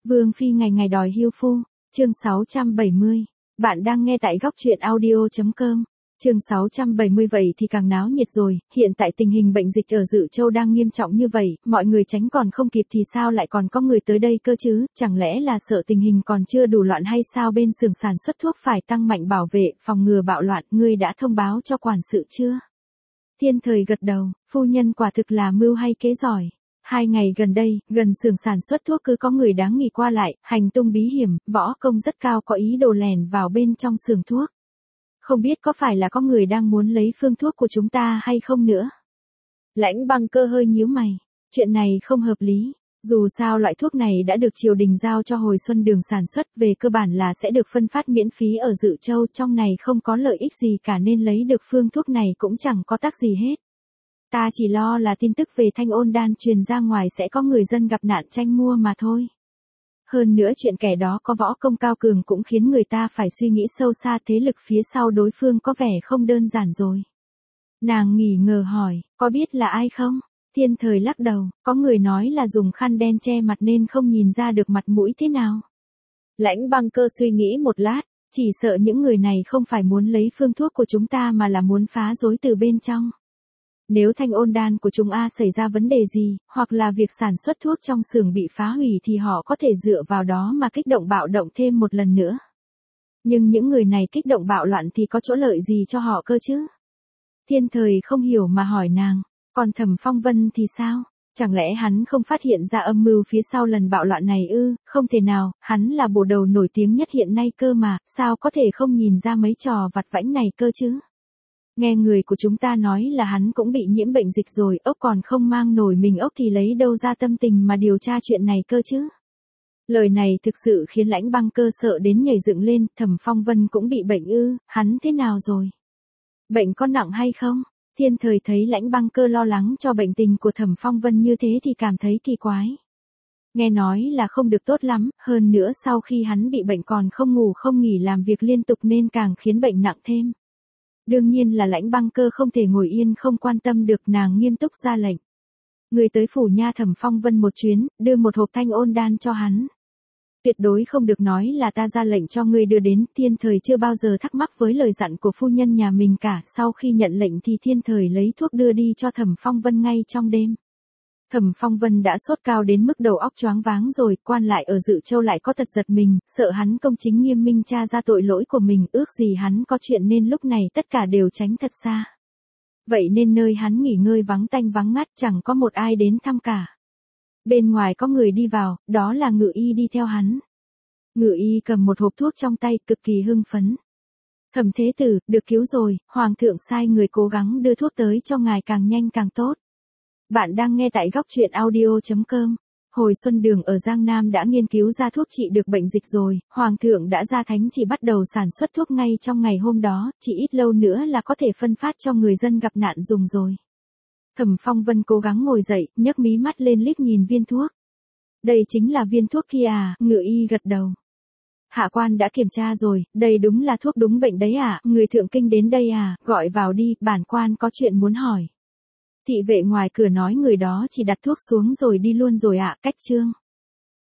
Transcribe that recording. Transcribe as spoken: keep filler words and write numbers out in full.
Vương phi ngày ngày đòi hưu phu, chương sáu trăm bảy mươi. Bạn đang nghe tại góc truyện audio chấm com. Chương sáu trăm bảy mươi. Vậy thì càng náo nhiệt rồi, hiện tại tình hình bệnh dịch ở Dự Châu đang nghiêm trọng như vậy, mọi người tránh còn không kịp thì sao lại còn có người tới đây cơ chứ, chẳng lẽ là sợ tình hình còn chưa đủ loạn hay sao? Bên xưởng sản xuất thuốc phải tăng mạnh bảo vệ, phòng ngừa bạo loạn, ngươi đã thông báo cho quản sự chưa? Thiên Thời gật đầu, phu nhân quả thực là mưu hay kế giỏi. Hai ngày gần đây, gần xưởng sản xuất thuốc cứ có người đáng nghi qua lại, hành tung bí hiểm, võ công rất cao có ý đồ lèn vào bên trong xưởng thuốc. Không biết có phải là có người đang muốn lấy phương thuốc của chúng ta hay không nữa? Lãnh Băng Cơ hơi nhíu mày, chuyện này không hợp lý. Dù sao loại thuốc này đã được triều đình giao cho Hồi Xuân Đường sản xuất, về cơ bản là sẽ được phân phát miễn phí ở Dự Châu, trong này không có lợi ích gì cả nên lấy được phương thuốc này cũng chẳng có tác gì hết. Ta chỉ lo là tin tức về Thanh Ôn Đan truyền ra ngoài sẽ có người dân gặp nạn tranh mua mà thôi. Hơn nữa chuyện kẻ đó có võ công cao cường cũng khiến người ta phải suy nghĩ sâu xa, thế lực phía sau đối phương có vẻ không đơn giản rồi. Nàng nghỉ ngờ hỏi, có biết là ai không? Thiên Thời lắc đầu, có người nói là dùng khăn đen che mặt nên không nhìn ra được mặt mũi thế nào. Lãnh Băng Cơ suy nghĩ một lát, chỉ sợ những người này không phải muốn lấy phương thuốc của chúng ta mà là muốn phá rối từ bên trong. Nếu Thanh Ôn Đan của chúng a xảy ra vấn đề gì, hoặc là việc sản xuất thuốc trong xưởng bị phá hủy thì họ có thể dựa vào đó mà kích động bạo động thêm một lần nữa. Nhưng những người này kích động bạo loạn thì có chỗ lợi gì cho họ cơ chứ? Thiên Thời không hiểu mà hỏi nàng, còn Thẩm Phong Vân thì sao? Chẳng lẽ hắn không phát hiện ra âm mưu phía sau lần bạo loạn này ư? Không thể nào, hắn là bổ đầu nổi tiếng nhất hiện nay cơ mà, sao có thể không nhìn ra mấy trò vặt vãnh này cơ chứ? Nghe người của chúng ta nói là hắn cũng bị nhiễm bệnh dịch rồi, ốc còn không mang nổi mình ốc thì lấy đâu ra tâm tình mà điều tra chuyện này cơ chứ? Lời này thực sự khiến Lãnh Băng Cơ sợ đến nhảy dựng lên. Thẩm Phong Vân cũng bị bệnh ư? Hắn thế nào rồi? Bệnh có nặng hay không? Thiên Thời thấy Lãnh Băng Cơ lo lắng cho bệnh tình của Thẩm Phong Vân như thế thì cảm thấy kỳ quái. Nghe nói là không được tốt lắm, hơn nữa sau khi hắn bị bệnh còn không ngủ không nghỉ làm việc liên tục nên càng khiến bệnh nặng thêm. Đương nhiên là Lãnh Băng Cơ không thể ngồi yên không quan tâm được, nàng nghiêm túc ra lệnh. Người tới phủ nha Thẩm Phong Vân một chuyến, đưa một hộp Thanh Ôn Đan cho hắn. Tuyệt đối không được nói là ta ra lệnh cho ngươi đưa đến. Thiên Thời chưa bao giờ thắc mắc với lời dặn của phu nhân nhà mình cả, sau khi nhận lệnh thì Thiên Thời lấy thuốc đưa đi cho Thẩm Phong Vân ngay trong đêm. Thẩm Phong Vân đã sốt cao đến mức đầu óc choáng váng rồi, quan lại ở Dự Châu lại có tật giật mình, sợ hắn công chính nghiêm minh tra ra tội lỗi của mình, ước gì hắn có chuyện nên lúc này tất cả đều tránh thật xa. Vậy nên nơi hắn nghỉ ngơi vắng tanh vắng ngắt, chẳng có một ai đến thăm cả. Bên ngoài có người đi vào, đó là Ngự Y đi theo hắn. Ngự Y cầm một hộp thuốc trong tay, cực kỳ hưng phấn. Thẩm Thế Tử, được cứu rồi, Hoàng thượng sai người cố gắng đưa thuốc tới cho ngài càng nhanh càng tốt. Bạn đang nghe tại góc truyện audio chấm com. Hồi Xuân Đường ở Giang Nam đã nghiên cứu ra thuốc trị được bệnh dịch rồi, Hoàng thượng đã ra thánh chỉ bắt đầu sản xuất thuốc ngay trong ngày hôm đó, chỉ ít lâu nữa là có thể phân phát cho người dân gặp nạn dùng rồi. Thẩm Phong Vân cố gắng ngồi dậy, nhấc mí mắt lên liếc nhìn viên thuốc. Đây chính là viên thuốc kia à? Ngự Y gật đầu. Hạ quan đã kiểm tra rồi, đây đúng là thuốc đúng bệnh đấy à? Người thượng kinh đến đây à? Gọi vào đi, bản quan có chuyện muốn hỏi. Thị vệ ngoài cửa nói người đó chỉ đặt thuốc xuống rồi đi luôn rồi ạ. Cách chương.